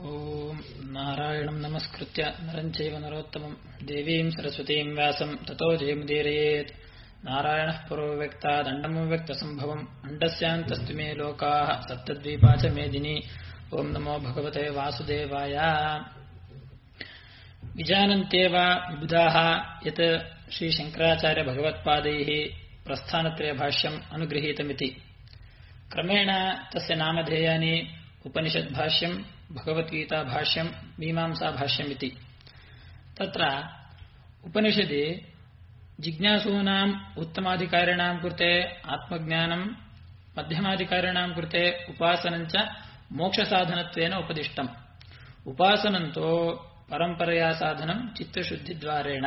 ಓಂ ನಾರಾಯಣಂ ನಮಸ್ಕೃತ್ಯ ನರಂಚೈವ ನರೋತ್ತಮಂ ದೇವೀಂ ಸರಸ್ವತೀಂ ವ್ಯಾಸಂ ತತೋ ಜಯಮುದೀರಯೇತ್. ನಾರಾಯಣಃ ಪರೋವ್ಯಕ್ತಾದಂಡಮವ್ಯಕ್ತಸಂಭವಂ ಅಂಡಸ್ಯಾಂತಸ್ತು ಮೇ ಲೋಕಾಃ ಸಪ್ತದ್ವೀಪಾ ಚ ಮೇದಿನಿ. ಓಂ ನಮೋ ಭಗವತೆ ವಾಸುದೇವಾಯ. ವಿಜಾನಂತ್ಯೇವ ವಿಬುಧಾಃ ಯತ್ ಶ್ರೀ ಶಂಕರಾಚಾರ್ಯ ಭಗವತ್ಪಾದೈಃ ಪ್ರಸ್ಥಾನತ್ರಯ ಭಾಷ್ಯಂ ಅನುಗೃಹೀತಮಿತಿ. ಕ್ರಮೇಣ ತಸ್ಯ ನಾಮಧೇಯಾನಿ ಉಪನಿಷದ್ ಭಾಷ್ಯಂ, ಭಗವದ್ಗೀತಾ ಭಾಷ್ಯಂ, ಮೀಮಾಂಸಾ ಭಾಷ್ಯಮಿತಿ. ತತ್ರ ಉಪನಿಷದಿ ಜಿಜ್ಞಾಸೂನಾಂ ಉತ್ತಮಾಧಿಕಾರಿಣಾಂ ಕೃತೆ ಆತ್ಮಜ್ಞಾನಂ, ಮಧ್ಯಮಾಧಿಕಾರಿಣಾಂ ಕೃತೆ ಉಪಾಸನಂಚ ಮೋಕ್ಷಸಾಧನತ್ವೇನ ಉಪದಿಷ್ಟಂ. ಉಪಾಸನಂತೋ ಪರಂಪರೆಯಾ ಸಾಧನಂ ಚಿತ್ತಶುದ್ಧಿದ್ವಾರೇಣ.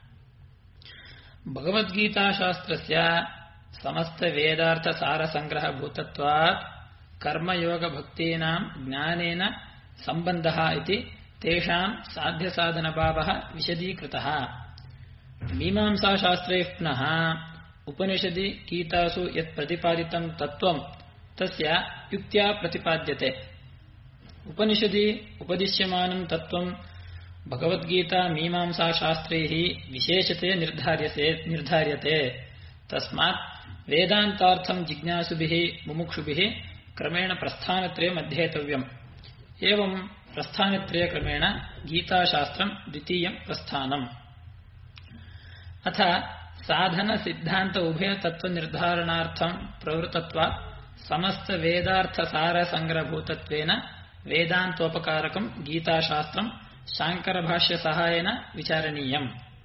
ಭಗವದ್ಗೀತಾಶಾಸ್ತ್ರಸ್ಯ ಸಮಸ್ತ ವೇದಾರ್ಥ ಸಾರ ಸಂಗ್ರಹ ಭೂತತ್ವಾತ್ ಕರ್ಮಯೋಗ ಭಕ್ತೀನಾಂ ಜ್ಞಾನೇನ ಸಂಬಂಧಃ ಇತಿ ತೇಷಾಂ ಸಾಧ್ಯ ಸಾಧನ ಭಾವಃ ವಿಶದೀಕೃತಃ. ಮೀಮಾಂಸಾಶಾಸ್ತ್ರೈಃ ಪುನಃ ಉಪನಿಷದಿ ಗೀತಾಸು ಯತ್ ಪ್ರತಿಪಾದಿತಂ ತತ್ವಂ ತಸ್ಯ ಯುಕ್ತ್ಯಾ ಪ್ರತಿಪಾದ್ಯತೆ. ಉಪನಿಷದಿ ಉಪದಿಶ್ಯಮಾನಂ ತತ್ವಂ ಭಗವದ್ಗೀತಾ ಮೀಮಾಂಸಾಶಾಸ್ತ್ರೈಃ ವಿಶೇಷತೆ ನಿರ್ಧಾರ್ಯತೆ. ತಸ್ಮಾತ್ ವೇದಾಂತಾರ್ಥಂ ಜಿಜ್ಞಾಸುಭಿಃ ಮುಮುಕ್ಷುಭಿಃ ಕ್ರಮೇಣ ಪ್ರಸ್ಥಾನತ್ರಯಂ ಅಧ್ಯೇತವ್ಯಂ. ಏವಂ ಪ್ರಸ್ಥಾನತ್ರಯ ಕ್ರಮೇಣ ಗೀತಾಶಾಸ್ತ್ರಂ ದ್ವಿತೀಯಂ ಪ್ರಸ್ಥಾನಂ. ಅಥ ಸಾಧನ ಸಿದ್ಧಾಂತ ಉಭಯ ತತ್ವ ನಿರ್ಧಾರಣಾರ್ಥಂ ಪ್ರವೃತ್ತತ್ವಾತ್ ಸಮಸ್ತ ವೇದಾರ್ಥ ಸಾರ ಸಂಗ್ರಹಭೂತತ್ವೇನ ವೇದಾಂತೋಪಕಾರಕಂ ಗೀತಾಶಾಸ್ತ್ರಂ ಶಾಂಕರ ಭಾಷ್ಯ ಸಹಾಯೇನ ವಿಚಾರಣೀಯಂ.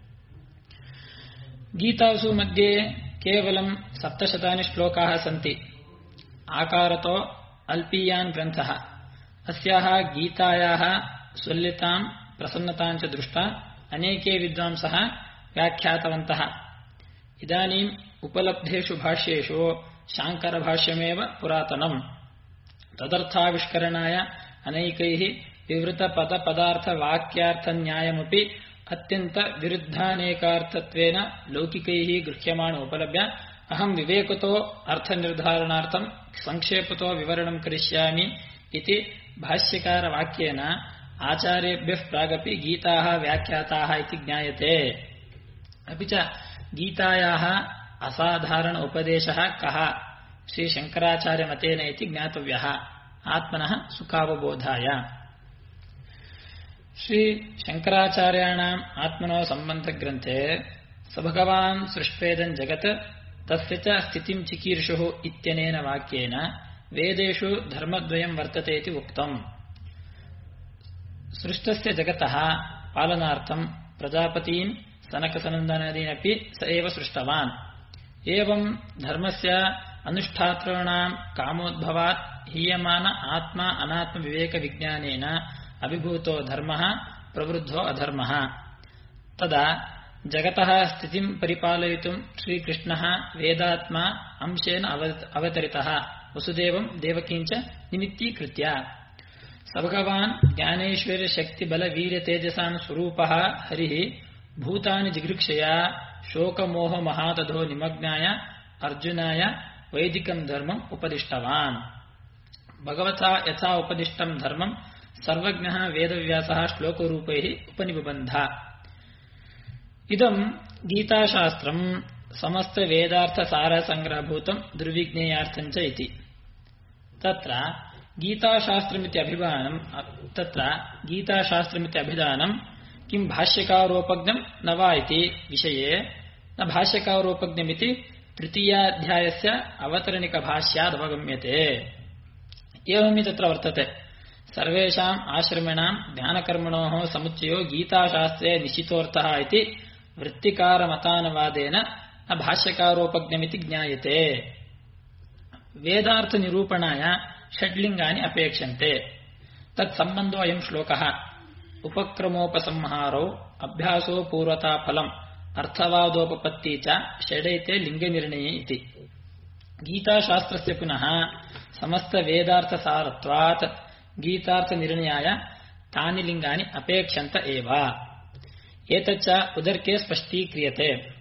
ಗೀತಾಸು ಮಧ್ಯೆ ಕೇವಲಂ 700 ಶ್ಲೋಕಾಃ ಸಂತಿ. ಆಕಾರತೋ ಅಲ್ಪೀಯಾನ್ ಗ್ರಂಥಃ. ಅಸ್ಯಾಃ ಗೀತಾಯಾಃ ಸುಲಲಿತಾಂ ಪ್ರಸನ್ನತಾಂ ಚ ದೃಷ್ಟಾ ಅನೇಕೆ ವಿದ್ವಾಂಸಃ ವ್ಯಾಖ್ಯಾತವಂತಃ. ಇದಾನೀಂ ಉಪಲಬ್ಧೇಷು ಭಾಷ್ಯೇಷು ಶಾಂಕರ ಭಾಷ್ಯಮೇವ ಪುರಾತನಂ. ತದರ್ಥಾವಿಷ್ಕರಣಾಯ ಅನೈಕೈಃ ವಿವೃತ ಪದ ಪದಾರ್ಥ ವಾಕ್ಯಾರ್ಥ ನ್ಯಾಯಮಪಿ ಅತ್ಯಂತ ವಿರುದ್ಧಾನೇಕಾರ್ಥತ್ವೇನ ಲೌಕಿಕೈಃ ಗೃಹ್ಯಮಾಣ ಉಪಲಭ್ಯ ಅಹಂ ವಿವೇಕತೋ ಅರ್ಥ ನಿರ್ಧಾರಣಾರ್ಥಂ ಸಂಕ್ಷೇಪತೋ ವಿವರಣಂ ಕರಿಷ್ಯಾಮಿ ಇತಿ ಭಾಷ್ಯಕಾರ ವಾಕ್ಯೇನ ಆಚಾರ್ಯೇಭ್ಯಃ ಪ್ರಾಗಪಿ ಗೀತಾಃ ವ್ಯಾಖ್ಯಾತಾಃ ಇತಿ ಜ್ಞಾಯತೆ. ಅಪಿ ಚ ಗೀತಾಯಾಃ ಅಸಾಧಾರಣ ಉಪದೇಶಃ ಕಃ ಶ್ರೀ ಶಂಕರಾಚಾರ್ಯ ಮತೇನ ಇತಿ ಜ್ಞಾತವ್ಯಃ ಆತ್ಮನಃ ಸುಖಾವಬೋಧಾಯ. ಶ್ರೀ ಶಂಕರಾಚಾರ್ಯಾಣಾಂ ಆತ್ಮನೋ ಸಂಬಂಧ ಗ್ರಂಥೆ ಸ ಭಗವಾನ್ ಸೃಷ್ಟ್ವೇದಂ ಜಗತ್ ತಸ್ಯ ಚ ಸ್ಥಿತಿಂ ಚಿಕೀರ್ಷುಃ ಇತ್ಯನೇನ ವಾಕ್ಯೇನ ವೇದೇಷು ಧರ್ಮದ್ವಯಂ ವರ್ತತೆ ಇತಿ ಉಕ್ತಂ. ಸೃಷ್ಟಸ್ಯ ಜಗತಃ ಪಾಲನಾರ್ಥಂ ಪ್ರಜಾಪತೀನ್ ಸನಕಸನಂದನಾದೀನಪಿ ಸ ಏವ ಸೃಷ್ಟವಾನ್. ಏವಂ ಧರ್ಮಸ್ಯ ಅನುಷ್ಠಾತॄಣಾಂ ಕಾಮೋದ್ಭವಾತ್ ಹೀಯಮಾನ ಆತ್ಮ ಅನಾತ್ಮ ವಿವೇಕ ವಿಜ್ಞಾನೇನ ಅಭಿಭೂತೋ ಧರ್ಮಃ ಪ್ರವೃದ್ಧೋ ಅಧರ್ಮಃ. ತದಾ ಜಗತಃ ಸ್ಥಿತಿಂ ಪರಿಪಾಲಯಿತುಂ ಶ್ರೀಕೃಷ್ಣಃ ವೇದಾತ್ಮ ಅಂಶೇನ ಅವತರಿತಃ ವಸುದೇವಂ ದೇವಕೀಂಚ ನಿಮಿತ್ತೀಕೃತ್ಯ. ಸ ಭಗವಾನ್ ಜ್ಞಾನೇಶ್ವರ್ಯ ಶಕ್ತಿ ಬಲ ವೀರ್ಯ ತೇಜಸಾನ್ ಸ್ವರೂಪಃ ಹರಿಃ ಭೂತಾನಿ ಜಿಗೃಕ್ಷಯ ಶೋಕಮೋಹ ಮಹಾತಧೋ ನಿಮಗ್ನಾಯ ಅರ್ಜುನಾಯ ವೈದಿಕಂ ಧರ್ಮಂ ಉಪದಿಷ್ಟವಾನ್. ಭಗವತಾ ಯಥಾ ಉಪದಿಷ್ಟಂ ಧರ್ಮಂ ಸರ್ವಜ್ಞಃ ವೇದವ್ಯಾಸಃ ಶ್ಲೋಕರೂಪೈಃ ಉಪನಿಬಂಧ. ಇದಂ ಗೀತಾಶಾಸ್ತ್ರಂ ಸಮಸ್ತ ವೇದಾರ್ಥ ಸಾರ ಸಂಗ್ರಹಭೂತಂ ದುರ್ವಿಜ್ಞೇಯಾರ್ಥಂಚ ಇತಿ. ತತ್ರ ಗೀತಾಶಾಸ್ತ್ರಮಿತಿ ಅಭಿಧಾನಂ ಕಿಂ ಭಾಷ್ಯಕಾರೋಪಜ್ಞಂ ನ ವಾ ಇತಿ ವಿಷಯೇ ನ ಭಾಷ್ಯಕಾರೋಪಜ್ಞಮಿತಿ ತೃತೀಯಾಧ್ಯಾಯಸ್ಯ ಅವತರಣಿಕ ಭಾಷ್ಯಾದವಗಮ್ಯತೆ. ಏವಮಿ ತತ್ರ ವರ್ತತೆ. ಸರ್ವೇಷಾಂ ಆಶ್ರಮಿಣಾಂ ಜ್ಞಾನಕರ್ಮಣೋಃ ಸಮುಚ್ಚಯೋ ಗೀತಾಶಾಸ್ತ್ರೇ ನಿಶ್ಚಿತೋರ್ಥಃ ಇತಿ ವೃತ್ತಿಕಾರಮತಾನುವಾದೇನ ನ ಭಾಷ್ಯಕಾರೋಪಜ್ಞಮಿತಿ ಜ್ಞಾಯತೆ. ವೇದಾರ್ಥ ನಿರೂಪಣಾಯ ಷಡ್ಲಿಂಗಾನಿ ಅಪೇಕ್ಷಂತೆ. ತತ್ಸಂಬಂಧೋ ಅಯಂ ಶ್ಲೋಕಃ ಉಪಕ್ರಮೋಪಸಂಹಾರೌ ಅಭ್ಯಾಸೋ ಪೂರ್ವತಾ ಫಲಂ ಅರ್ಥವಾದೋಪಪತ್ತಿ ಚ ಷಡೈತೆ ಲಿಂಗನಿರ್ಣಯೇ ಇತಿ. ಗೀತಾಶಾಸ್ತ್ರಸ್ಯ ಪುನಃ ಸಮಸ್ತ ವೇದಾರ್ಥ ಸಾರತ್ವಾತ್ ಗೀತಾರ್ಥ ನಿರ್ಣಯಾಯ ತಾನಿ ಲಿಂಗಾನಿ ಅಪೇಕ್ಷಂತ ಏವ. ಏತಚ್ಚ ಉದರ್ಕೆ ಸ್ಪಷ್ಟೀಕ್ರಿಯತೆ.